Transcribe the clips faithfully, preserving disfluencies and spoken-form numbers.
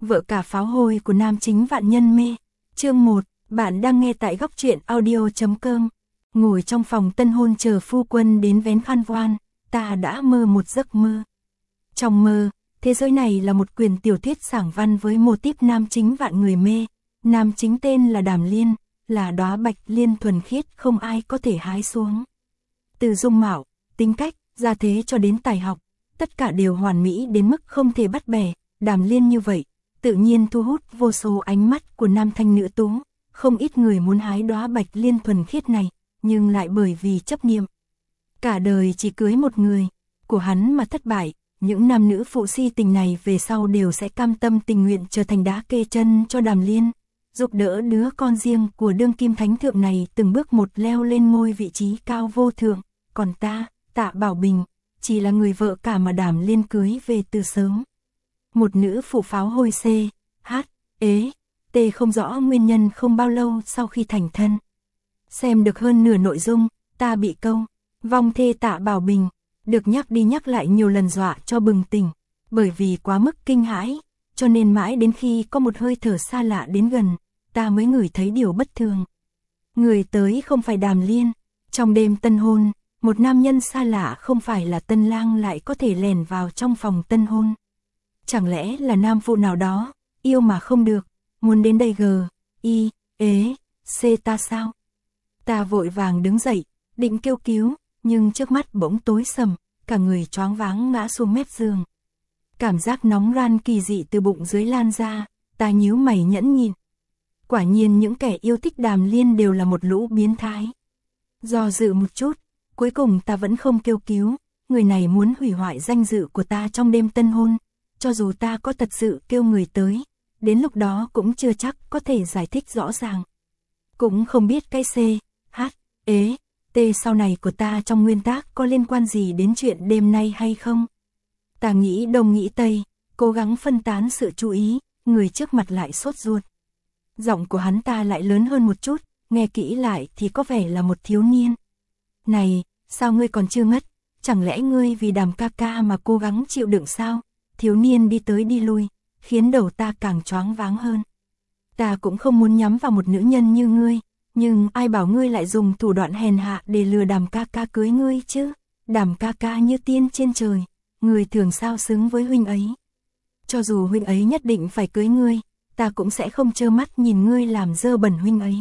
vợ cả pháo hôi của nam chính vạn nhân mê. Chương một, bạn đang nghe tại góc truyện audio chấm com. Ngồi trong phòng tân hôn chờ phu quân đến vén khăn voan, ta đã mơ một giấc mơ. Trong mơ, thế giới này là một quyển tiểu thuyết sảng văn với mô típ nam chính vạn người mê. Nam chính tên là Đàm Liên, là đóa bạch liên thuần khiết không ai có thể hái xuống. Từ dung mạo, tính cách, gia thế cho đến tài học, tất cả đều hoàn mỹ đến mức không thể bắt bẻ. Đàm Liên như vậy, tự nhiên thu hút vô số ánh mắt của nam thanh nữ tú. Không ít người muốn hái đóa bạch liên thuần khiết này, nhưng lại bởi vì chấp niệm cả đời chỉ cưới một người của hắn mà thất bại. Những nam nữ phụ si tình này về sau đều sẽ cam tâm tình nguyện trở thành đá kê chân cho Đàm Liên, giúp đỡ đứa con riêng của đương kim thánh thượng này từng bước một leo lên ngôi vị trí cao vô thượng. Còn ta, Tạ Bảo Bình, chỉ là người vợ cả mà Đàm Liên cưới về từ sớm. Một nữ phụ pháo hôi C, H, ế, T không rõ nguyên nhân không bao lâu sau khi thành thân. Xem được hơn nửa nội dung, ta bị câu vong thê Tạ Bảo Bình được nhắc đi nhắc lại nhiều lần dọa cho bừng tỉnh, bởi vì quá mức kinh hãi, cho nên mãi đến khi có một hơi thở xa lạ đến gần, ta mới ngửi thấy điều bất thường. Người tới không phải Đàm Liên. Trong đêm tân hôn, một nam nhân xa lạ không phải là tân lang lại có thể lèn vào trong phòng tân hôn. Chẳng lẽ là nam phụ nào đó, yêu mà không được, muốn đến đây g, i, ế, c ta sao? Ta vội vàng đứng dậy, định kêu cứu, nhưng trước mắt bỗng tối sầm, cả người choáng váng ngã xuống mép giường. Cảm giác nóng ran kỳ dị từ bụng dưới lan ra, ta nhíu mày nhẫn nhịn. Quả nhiên những kẻ yêu thích Đàm Liên đều là một lũ biến thái. Do dự một chút, cuối cùng ta vẫn không kêu cứu, người này muốn hủy hoại danh dự của ta trong đêm tân hôn. Cho dù ta có thật sự kêu người tới, đến lúc đó cũng chưa chắc có thể giải thích rõ ràng. Cũng không biết cái C, H, ế, T sau này của ta trong nguyên tác có liên quan gì đến chuyện đêm nay hay không. Ta nghĩ đông nghĩ tây, cố gắng phân tán sự chú ý, người trước mặt lại sốt ruột. Giọng của hắn ta lại lớn hơn một chút, nghe kỹ lại thì có vẻ là một thiếu niên. Này, sao ngươi còn chưa ngất, chẳng lẽ ngươi vì Đàm ca ca mà cố gắng chịu đựng sao? Thiếu niên đi tới đi lui, khiến đầu ta càng choáng váng hơn. Ta cũng không muốn nhắm vào một nữ nhân như ngươi, nhưng ai bảo ngươi lại dùng thủ đoạn hèn hạ để lừa Đàm ca ca cưới ngươi chứ? Đàm ca ca như tiên trên trời, người thường sao xứng với huynh ấy. Cho dù huynh ấy nhất định phải cưới ngươi, ta cũng sẽ không trơ mắt nhìn ngươi làm dơ bẩn huynh ấy.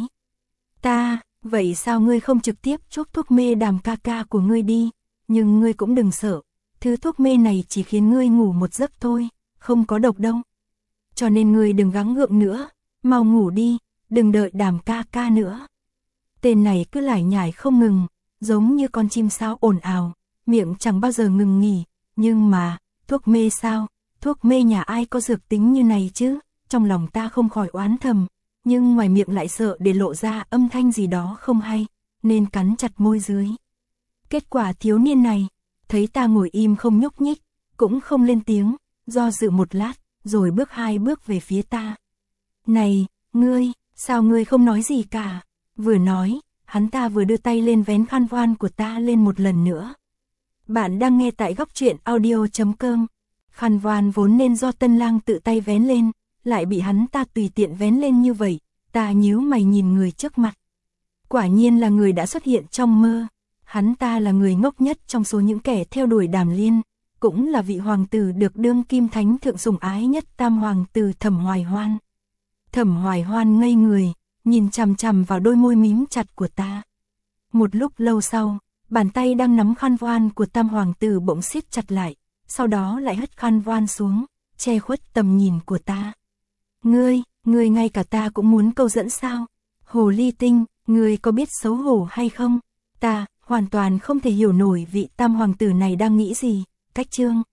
Ta, vậy sao ngươi không trực tiếp chuốc thuốc mê Đàm ca ca của ngươi đi? Nhưng ngươi cũng đừng sợ, thứ thuốc mê này chỉ khiến ngươi ngủ một giấc thôi, không có độc đâu. Cho nên ngươi đừng gắng gượng nữa, mau ngủ đi, đừng đợi Đàm ca ca nữa. Tên này cứ lải nhải không ngừng, giống như con chim sáo ồn ào, miệng chẳng bao giờ ngừng nghỉ. Nhưng mà, thuốc mê sao? Thuốc mê nhà ai có dược tính như này chứ? Trong lòng ta không khỏi oán thầm, nhưng ngoài miệng lại sợ để lộ ra âm thanh gì đó không hay, nên cắn chặt môi dưới. Kết quả thiếu niên này, thấy ta ngồi im không nhúc nhích, cũng không lên tiếng, do dự một lát, rồi bước hai bước về phía ta. Này, ngươi, sao ngươi không nói gì cả? Vừa nói, hắn ta vừa đưa tay lên vén khăn voan của ta lên một lần nữa. Bạn đang nghe tại góc truyện audio chấm com. Khăn voan vốn nên do tân lang tự tay vén lên, lại bị hắn ta tùy tiện vén lên như vậy. Ta nhíu mày nhìn người trước mặt. Quả nhiên là người đã xuất hiện trong mơ. Hắn ta là người ngốc nhất trong số những kẻ theo đuổi Đàm Liên, cũng là vị hoàng tử được đương kim thánh thượng sủng ái nhất tam hoàng tử Thẩm Hoài Hoan. Thẩm Hoài Hoan ngây người, nhìn chằm chằm vào đôi môi mím chặt của ta. Một lúc lâu sau, bàn tay đang nắm khăn voan của tam hoàng tử bỗng siết chặt lại, sau đó lại hất khăn voan xuống, che khuất tầm nhìn của ta. Ngươi, ngươi ngay cả ta cũng muốn câu dẫn sao? Hồ ly tinh, ngươi có biết xấu hổ hay không? Ta hoàn toàn không thể hiểu nổi vị tam hoàng tử này đang nghĩ gì. Cách chương